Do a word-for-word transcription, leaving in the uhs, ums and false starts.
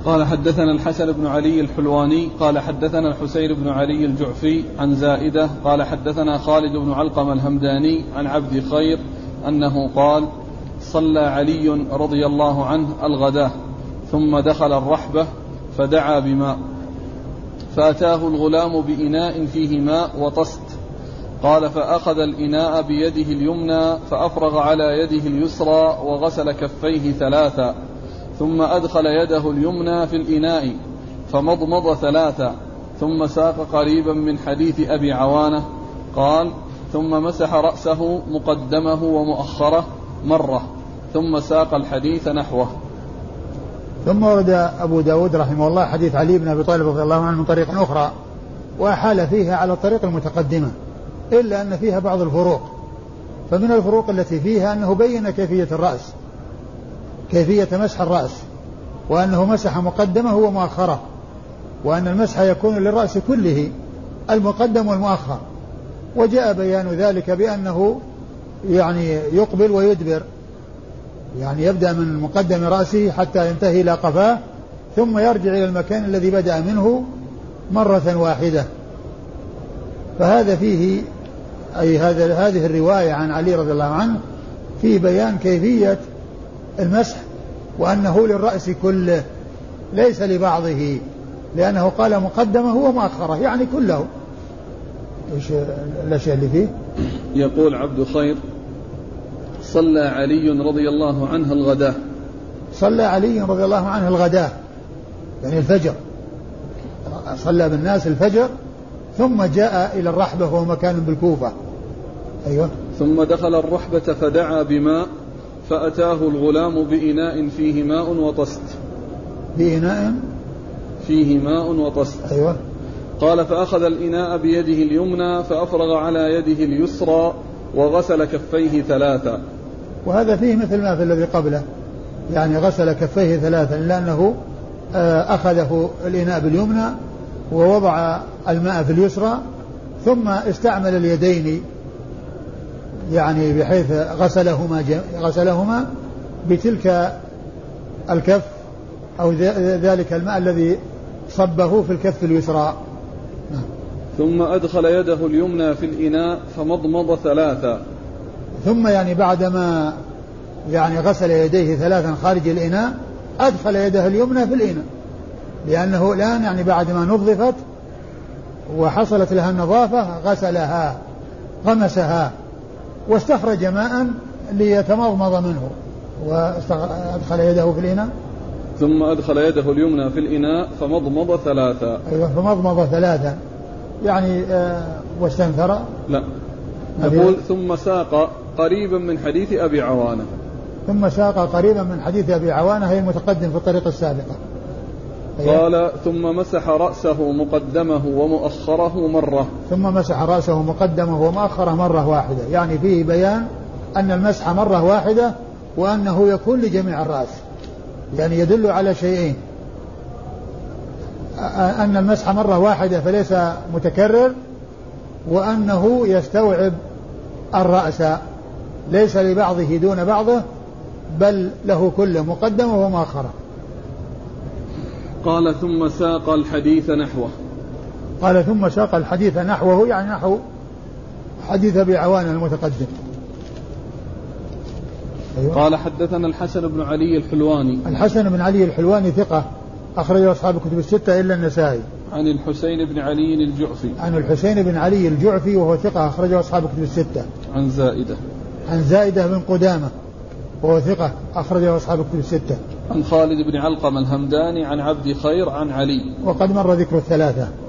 قال حدثنا الحسن بن علي الحلواني قال حدثنا الحسين بن علي الجعفي عن زائدة قال حدثنا خالد بن علقم الهمداني عن عبد خير أنه قال صلى علي رضي الله عنه الغداة ثم دخل الرحبة فدعا بماء فأتاه الغلام بإناء فيه ماء وطست. قال فأخذ الإناء بيده اليمنى فأفرغ على يده اليسرى وغسل كفيه ثلاثا ثم أدخل يده اليمنى في الإناء فمضمض ثلاثا ثم ساق قريبا من حديث أبي عوانة قال ثم مسح رأسه مقدمه ومؤخره مرة ثم ساق الحديث نحوه. ثم ورد أبو داود رحمه الله حديث علي بن أبي طالب رضي الله عنه من طريق أخرى وأحال فيها على الطريق المتقدمة إلا أن فيها بعض الفروق. فمن الفروق التي فيها أنه بين كيفية الرأس كيفية مسح الرأس وأنه مسح مقدمه ومؤخره وأن المسح يكون للرأس كله المقدم والمؤخر. وجاء بيان ذلك بأنه يعني يقبل ويدبر يعني يبدأ من مقدم رأسه حتى ينتهي إلى قفاه ثم يرجع إلى المكان الذي بدأ منه مرة واحدة. فهذا فيه أي هذا هذه الرواية عن علي رضي الله عنه في بيان كيفية المسح وأنه للرأس كله ليس لبعضه لأنه قال مقدمه ومؤخره يعني كله. إيش الأشياء اللي فيه؟ يقول عبد خير صلى علي رضي الله عنه الغداة صلى علي رضي الله عنه الغداة يعني الفجر صلى بالناس الفجر ثم جاء إلى الرحبة وهو مكان بالكوفة. أيوة. ثم دخل الرحبة فدعا بماء فأتاه الغلام بإناء فيه ماء وطست بإناء فيه ماء وطست. أيوة. قال فأخذ الإناء بيده اليمنى فأفرغ على يده اليسرى وغسل كفيه ثلاثا. وهذا فيه مثل ما في الذي قبله يعني غسل كفيه ثلاثا لأنه أخذه الإناء باليمنى ووضع الماء في اليسرى ثم استعمل اليدين يعني بحيث غسلهما غسلهما بتلك الكف أو ذلك الماء الذي صبه في الكف اليسرى. ثم أدخل يده اليمنى في الإناء فمضمض ثلاثا. ثم يعني بعدما يعني غسل يديه ثلاثا خارج الإناء أدخل يده اليمنى في الإناء لأنه الآن يعني بعدما نظفت وحصلت لها النظافة غسلها غمسها واستخرج ماء ليتمضمض منه وأدخل يده في الإناء ثم أدخل يده اليمنى في الإناء فمضمض ثلاثا. أيوة فمضمض ثلاثا يعني آه واستنثر. لا يقول ثم ساق قريبا من حديث أبي عوانة ثم ساق قريبا من حديث أبي عوانة هي المتقدم في الطريق السابقة. قال ثم مسح رأسه مقدمه ومؤخره مرة ثم مسح رأسه مقدمه ومؤخره مرة واحدة يعني فيه بيان أن المسح مرة واحدة وأنه يكون لجميع الرأس يعني يدل على شيئين أن المسح مرة واحدة فليس متكرر وأنه يستوعب الرأس ليس لبعضه دون بعضه بل له كله مقدمه ومؤخره. قال ثم ساق الحديث نحوه قال ثم ساق الحديث نحوه يعني نحو حديث أبي عوانة المتقدم. أيوة. قال حدثنا الحسن بن علي الحلواني الحسن بن علي الحلواني ثقة أخرجه أصحاب الكتب الستة إلا النسائي. عن الحسين بن علي الجعفي عن الحسين بن علي الجعفي وهو ثقة أخرجه أصحاب الكتب الستة. عن زائدة عن زائدة بن قدامة وهو ثقة أخرجه أصحاب الكتب الستة. عن خالد بن علقم الهمداني عن عبد خير عن علي وقد مر ذكر الثلاثة.